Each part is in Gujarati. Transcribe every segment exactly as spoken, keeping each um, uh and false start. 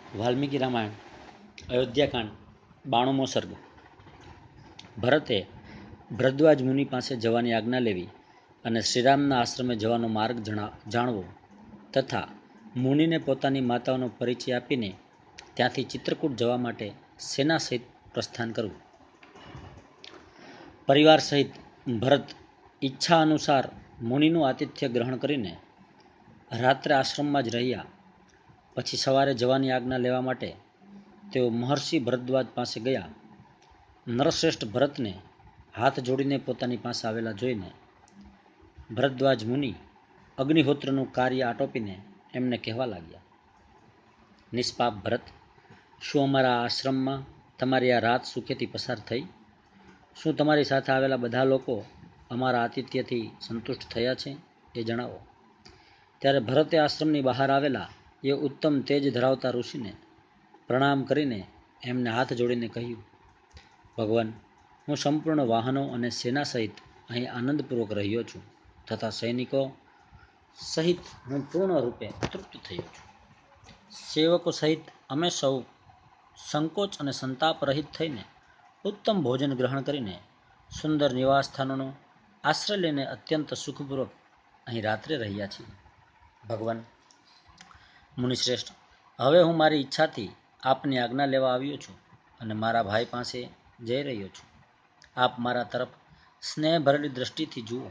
વાલ્મીકી રામાયણ અયોધ્યાકાંડ બાણુમો સર્ગ. ભરતે ભરદ્વાજ મુનિ પાસે જવાની આજ્ઞા લેવી અને શ્રીરામના આશ્રમે જવાનો માર્ગ જણા જાણવો તથા મુનિને પોતાની માતાઓનો પરિચય આપીને ત્યાંથી ચિત્રકૂટ જવા માટે સેના સહિત પ્રસ્થાન કરવું. પરિવાર સહિત ભરત ઈચ્છા અનુસાર મુનિનું આતિથ્ય ગ્રહણ કરીને રાત્રે આશ્રમમાં જ રહ્યા. પછી સવારે જવાની આજ્ઞા લેવા માટે તેઓ મહર્ષિ ભરદ્વાજ પાસે ગયા. નરશ્રેષ્ઠ ભરતને હાથ જોડીને પોતાની પાસે આવેલા જોઈને ભરદ્વાજ મુનિ અગ્નિહોત્રનું કાર્ય આટોપીને એમને કહેવા લાગ્યા, નિષ્પાપ ભરત, શું અમારા આશ્રમમાં તમારી આ રાત સુખેથી પસાર થઈ? શું તમારી સાથે આવેલા બધા લોકો અમારા આતિથ્યથી સંતુષ્ટ થયા છે? એ જણાવો. ત્યારે ભરતે આશ્રમની બહાર આવેલા એ ઉત્તમ તેજ ધરાવતા ઋષિને પ્રણામ કરીને એમને હાથ જોડીને કહ્યું, ભગવાન, હું સંપૂર્ણ વાહનો અને સેના સહિત અહીં આનંદપૂર્વક રહ્યો છું તથા સૈનિકો સહિત હું પૂર્ણ રૂપે તૃપ્ત થયો છું. સેવકો સહિત અમે સૌ સંકોચ અને સંતાપ રહિત થઈને ઉત્તમ ભોજન ગ્રહણ કરીને સુંદર નિવાસ સ્થાનોનો આશ્રય લઈને અત્યંત સુખપૂર્વક અહીં રાત્રે રહ્યા છીએ. ભગવાન મુનિશ્રેષ્ઠ, હવે હું મારી ઈચ્છાથી આપની આજ્ઞા લેવા આવ્યો છું અને મારા ભાઈ પાસે જઈ રહ્યો છું. આપ મારા તરફ સ્નેહ ભરેલી દ્રષ્ટિથી જુઓ.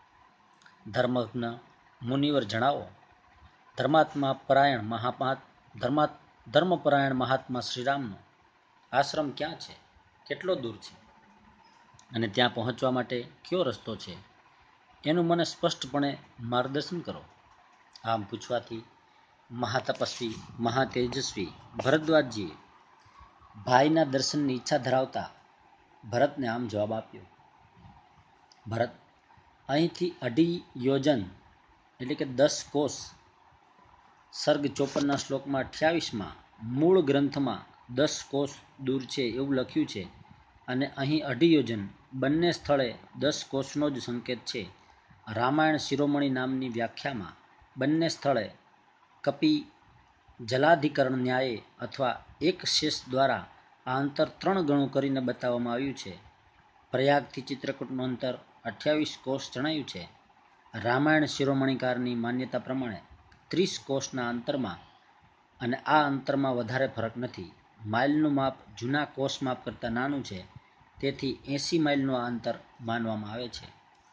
ધર્મજ્ઞ મુનિવર જણાવો, ધર્માત્મા પરાયણ મહાત્મા ધર્મા ધર્મપરાયણ મહાત્મા શ્રીરામનો આશ્રમ ક્યાં છે? કેટલો દૂર છે? અને ત્યાં પહોંચવા માટે કયો રસ્તો છે? એનું મને સ્પષ્ટપણે માર્ગદર્શન કરો. આમ પૂછવાથી મહાતપસ્વી મહાતેજસ્વી ભરદ્વાજજીએ ભાઈના દર્શનની ઈચ્છા ધરાવતા ભરતને આમ જવાબ આપ્યો, ભરત, અહીંથી અઢી યોજન એટલે કે દસ કોષ, સર્ગ ચોપનના શ્લોકમાં અઠ્યાવીસમાં મૂળ ગ્રંથમાં દસ કોષ દૂર છે એવું લખ્યું છે અને અહીં અઢી યોજન બંને સ્થળે દસ કોષનો જ સંકેત છે. રામાયણ શિરોમણી નામની વ્યાખ્યામાં બંને સ્થળે કપી જલાધિકરણ ન્યાયે અથવા એક શેષ દ્વારા આ અંતર ત્રણ ગણું કરીને બતાવવામાં આવ્યું છે. પ્રયાગથી ચિત્રકૂટનું અંતર અઠ્યાવીસ કોષ જણાયું છે. રામાયણ શિરોમણીકારની માન્યતા પ્રમાણે ત્રીસ કોષના અંતરમાં અને આ અંતરમાં વધારે ફરક નથી. માઇલનું માપ જૂના કોષ માપ કરતાં નાનું છે, તેથી એંસી માઇલનું આ અંતર માનવામાં આવે છે.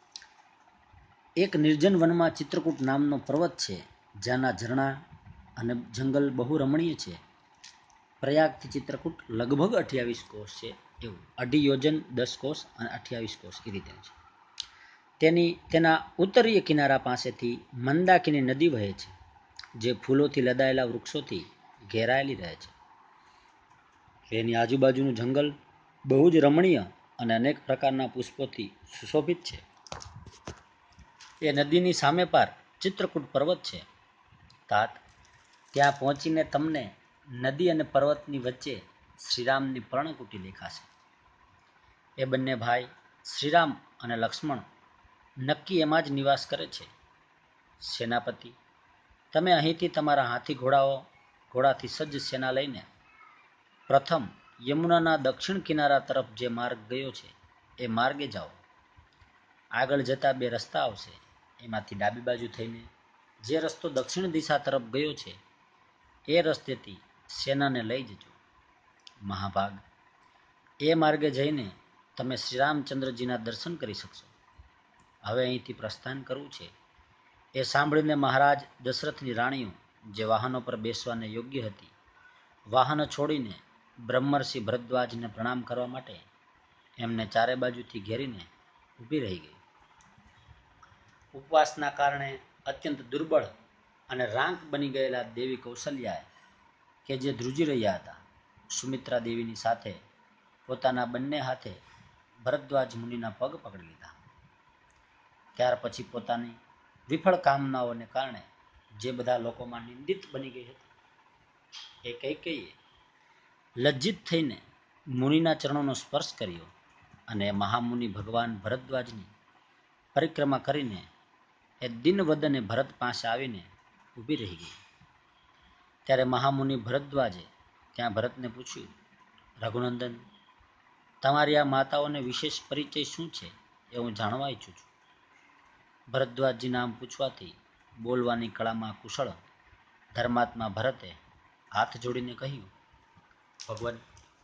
એક નિર્જન વનમાં ચિત્રકૂટ નામનો પર્વત છે, જ્યાંના ઝરણા અને જંગલ બહુ રમણીય છે. પ્રયાગથી ચિત્રકૂટ લગભગ અઠ્યાવીસ કોષ છે. એવું અઢી યોજન દસ કોષ અને અઠ્યાવીસ કોષ એ રીતે છે. તેની તેના ઉત્તરીય કિનારા પાસેથી મંદાકિની નદી વહે છે, જે ફૂલોથી લદાયેલા વૃક્ષોથી ઘેરાયેલી રહે છે. એની આજુબાજુનું જંગલ બહુ જ રમણીય અને અનેક પ્રકારના પુષ્પોથી સુશોભિત છે. એ નદીની સામે પાર ચિત્રકૂટ પર્વત છે. તાત ત્યાં પહોંચીને તમને નદી અને પર્વતની વચ્ચે શ્રીરામની પર્ણકુટી દેખાશે. એ બંને ભાઈ શ્રીરામ અને લક્ષ્મણ નક્કી એમાં જ નિવાસ કરે છે. સેનાપતિ, તમે અહીંથી તમારા હાથી ઘોડાઓ ઘોડાથી સજ્જ સેના લઈને પ્રથમ યમુનાના દક્ષિણ કિનારા તરફ જે માર્ગ ગયો છે એ માર્ગે જાઓ. આગળ જતા બે રસ્તા આવશે. એમાંથી ડાબી બાજુ થઈને જે રસ્તો દક્ષિણ દિશા તરફ ગયો છે એ રસ્તેથી સેનાને લઈ જજો. મહાભાગ, એ માર્ગે જઈને તમે શ્રીરામચંદ્રજીના દર્શન કરી શકશો. હવે અહીંથી પ્રસ્થાન કરવું છે. એ સાંભળીને મહારાજ દશરથની રાણીઓ, જે વાહનો પર બેસવાને યોગ્ય હતી, વાહનો છોડીને બ્રહ્મર્ષિ ભરદ્વાજને પ્રણામ કરવા માટે એમને ચારે બાજુથી ઘેરીને ઊભી રહી ગઈ. ઉપવાસના કારણે અત્યંત દુર્બળ અને રાંક બની ગયેલા દેવી કૌશલ્યાએ, કે જે ધ્રુજી રહ્યા હતા, સુમિત્રા દેવીની સાથે પોતાના બંને હાથે ભરદ્વાજ મુનિના પગ પકડી લીધા. ત્યાર પછી પોતાની વિફળ કામનાઓને કારણે જે બધા લોકોમાં નિંદિત બની ગઈ હતી, એ કૈકેયીએ લજ્જિત થઈને મુનિના ચરણોનો સ્પર્શ કર્યો અને મહામુનિ ભગવાન ભરદ્વાજની પરિક્રમા કરીને એ દિનવદને ભરત પાસે આવીને ઊભી રહી ગઈ. ત્યારે મહામુનિ ભરદ્વાજે ત્યાં ભરતને પૂછ્યું, રઘુનંદન, તમારી આ માતાઓને વિશેષ પરિચય શું છે એ હું જાણવા ઈચ્છું છું. ભરદ્વાજજી નામ પૂછવાથી બોલવાની કળામાં કુશળ ધર્માત્મા ભરતે હાથ જોડીને કહ્યું, ભગવાન,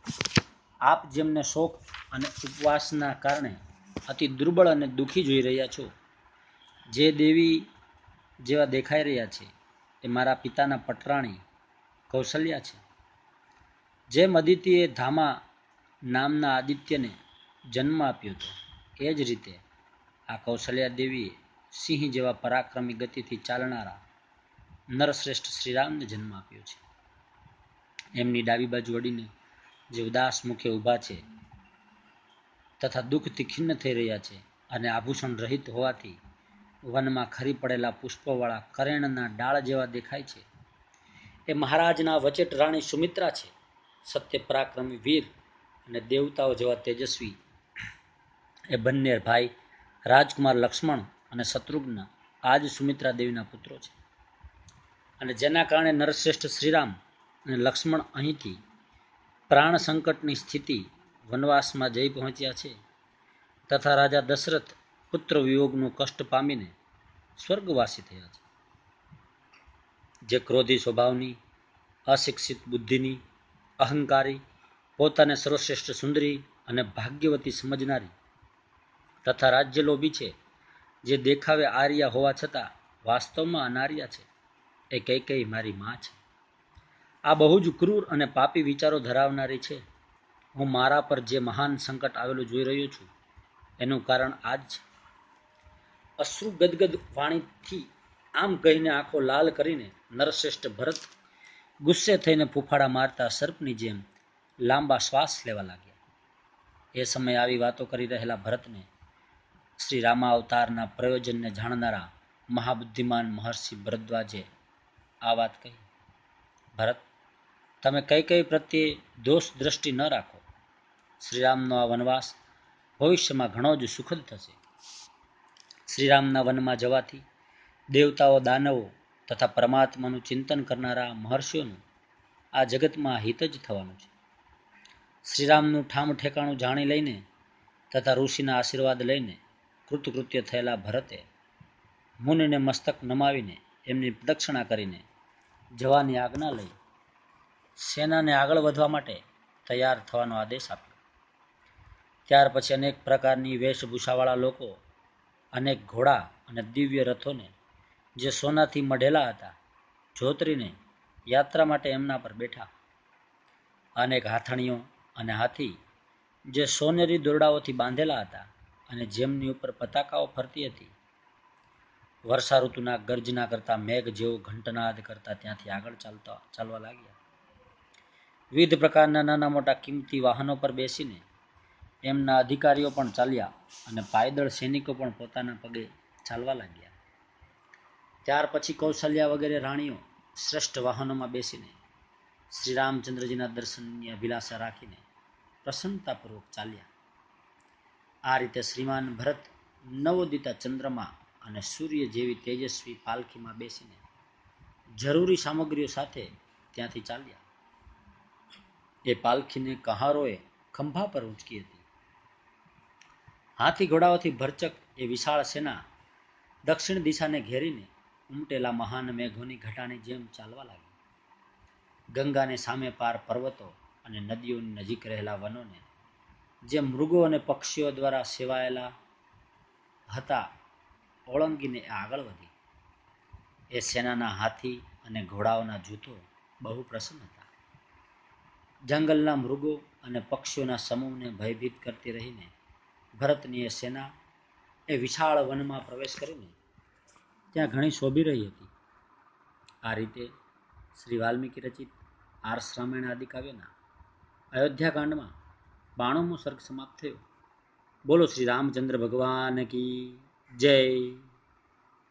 આપ જેમને શોક અને ઉપવાસના કારણે અતિ દુર્બળ અને દુઃખી જોઈ રહ્યા છો, જે દેવી જેવા દેખાઈ રહ્યા છે એ મારા પિતાના પટરાણી કૌશલ્યા છે. જેમ અદિતિએ ધામા નામના આદિત્યને જન્મ આપ્યો હતો, એ જ રીતે આ કૌશલ્યા દેવીએ સિંહ જેવા પરાક્રમી ગતિથી ચાલનારા નરશ્રેષ્ઠ શ્રીરામને જન્મ આપ્યો છે. એમની ડાબી બાજુ અડીને જે ઉદાસ મુખે ઊભા છે તથા દુઃખથી ખિન્ન થઈ રહ્યા છે અને આભૂષણ રહિત હોવાથી વનમાં ખરી પડેલા પુષ્પોવાળા કરેણના ડાળ જેવા દેખાય છે, એ મહારાજના વચેટ રાણી સુમિત્રા છે. સત્ય પરાક્રમી વીર અને દેવતાઓ જેવા તેજસ્વી એ બંને ભાઈ રાજકુમાર લક્ષ્મણ અને શત્રુઘ્ન આજ સુમિત્રા દેવીના પુત્રો છે. અને જેના કારણે નરશ્રેષ્ઠ શ્રીરામ અને લક્ષ્મણ અહીંથી પ્રાણ સંકટની સ્થિતિ વનવાસમાં જઈ પહોંચ્યા છે તથા રાજા દશરથ પુત્ર વિયોગનું કષ્ટ પામીને સ્વર્ગવાસી થયા છે. જે ક્રોધી સ્વભાવની, અશિક્ષિત બુદ્ધિની, અહંકારી, પોતાને સર્વશ્રેષ્ઠ સુંદરી અને ભાગ્યવતી સમજનારી તથા રાજ્યલોભી છે, જે દેખાવે આર્યા હોવા છતાં વાસ્તવમાં અનાર્યા છે, એ કૈકેયી મારી માં છે. આ બહુ જ ક્રૂર અને પાપી વિચારો ધરાવનારી છે. હું મારા પર જે મહાન સંકટ આવેલું જોઈ રહ્યો છું એનું કારણ આ જ છે. અશ્રુ ગદગદ વાણીથી આમ કહીને આંખો લાલ કરીને નરશ્રેષ્ઠ ભરત ગુસ્સે થઈને ફૂફાડા મારતા સર્પની જેમ લાંબા શ્વાસ લેવા લાગ્યા. એ સમયે આવી વાતો કરી રહેલા ભરતને શ્રી રામા અવતારના પ્રયોજનને જાણનારા મહાબુદ્ધિમાન મહર્ષિ ભરદ્વાજે આ વાત કહી, ભરત, તમે કઈ કઈ પ્રત્યે દોષ દ્રષ્ટિ ન રાખો. શ્રીરામનો આ વનવાસ ભવિષ્યમાં ઘણો જ સુખદ થશે. શ્રીરામના વનમાં જવાથી દેવતાઓ, દાનવો તથા પરમાત્માનું ચિંતન કરનારા મહર્ષિઓનું આ જગતમાં હિત જ થવાનું છે. શ્રીરામનું ઠામ ઠેકાણું જાણી લઈને તથા ઋષિના આશીર્વાદ લઈને કૃતકૃત્ય થયેલા ભરતે મુનિને મસ્તક નમાવીને એમની પ્રદક્ષિણા કરીને જવાની આજ્ઞા લઈ સેનાને આગળ વધવા માટે તૈયાર થવાનો આદેશ આપ્યો. ત્યાર પછી અનેક પ્રકારની વેશભૂષાવાળા લોકો અનેક ઘોડા અને દિવ્ય રથોને જે સોનાથી મઢેલા હતા જોતરીને યાત્રા માટે એમના પર બેઠા. અનેક હાથણીઓ અને હાથી જે સોનેરી દોરડાઓથી બાંધેલા હતા અને જેમની ઉપર પતાકાઓ ફરતી હતી, વર્ષા ઋતુના ગર્જના કરતા મેઘ જેવો ઘંટનાદ કરતા ત્યાંથી આગળ ચાલતા ચાલવા લાગ્યા. વિવિધ પ્રકારના નાના મોટા કિંમતી વાહનો પર બેસીને એમના અધિકારીઓ પણ ચાલ્યા અને પાયદળ સૈનિકો પણ પોતાના પગે ચાલવા લાગ્યા. ત્યાર પછી કૌશલ્યા વગેરે રાણીઓ શ્રેષ્ઠ વાહનોમાં બેસીને શ્રી રામચંદ્રજીના દર્શનની અભિલાષા રાખીને પ્રસન્નતાપૂર્વક ચાલ્યા. આ રીતે શ્રીમાન ભરત નવોદિતા ચંદ્રમા અને સૂર્ય જેવી તેજસ્વી પાલખીમાં બેસીને જરૂરી સામગ્રીઓ સાથે ત્યાંથી ચાલ્યા. એ પાલખીને કહારોએ ખંભા પર ઊંચકી હતી. હાથી ઘોડાઓથી ભરચક એ વિશાળ સેના દક્ષિણ દિશાને ઘેરીને ઉમટેલા મહાન મેઘોની ઘટાની જેમ ચાલવા લાગી. ગંગાને સામે પાર પર્વતો અને નદીઓની નજીક રહેલા વનોને જે મૃગો અને પક્ષીઓ દ્વારા સેવાયેલા હતા ઓળંગીને આગળ વધી. એ સેનાના હાથી અને ઘોડાઓના જૂથો બહુ પ્રસન્ન હતા. જંગલના મૃગો અને પક્ષીઓના સમૂહને ભયભીત કરતી રહીને ભરતની એ સેના એ વિશાળ વનમાં પ્રવેશ કરીને ત્યાં ઘણી શોભી રહી હતી. આ રીતે શ્રી વાલ્મીકી રચિત આર્ષ રામાયણ આદિ કાવ્યના અયોધ્યાકાંડમાં બાણુમો સર્ગ સમાપ્ત થયો. બોલો શ્રી રામચંદ્ર ભગવાન કી જય.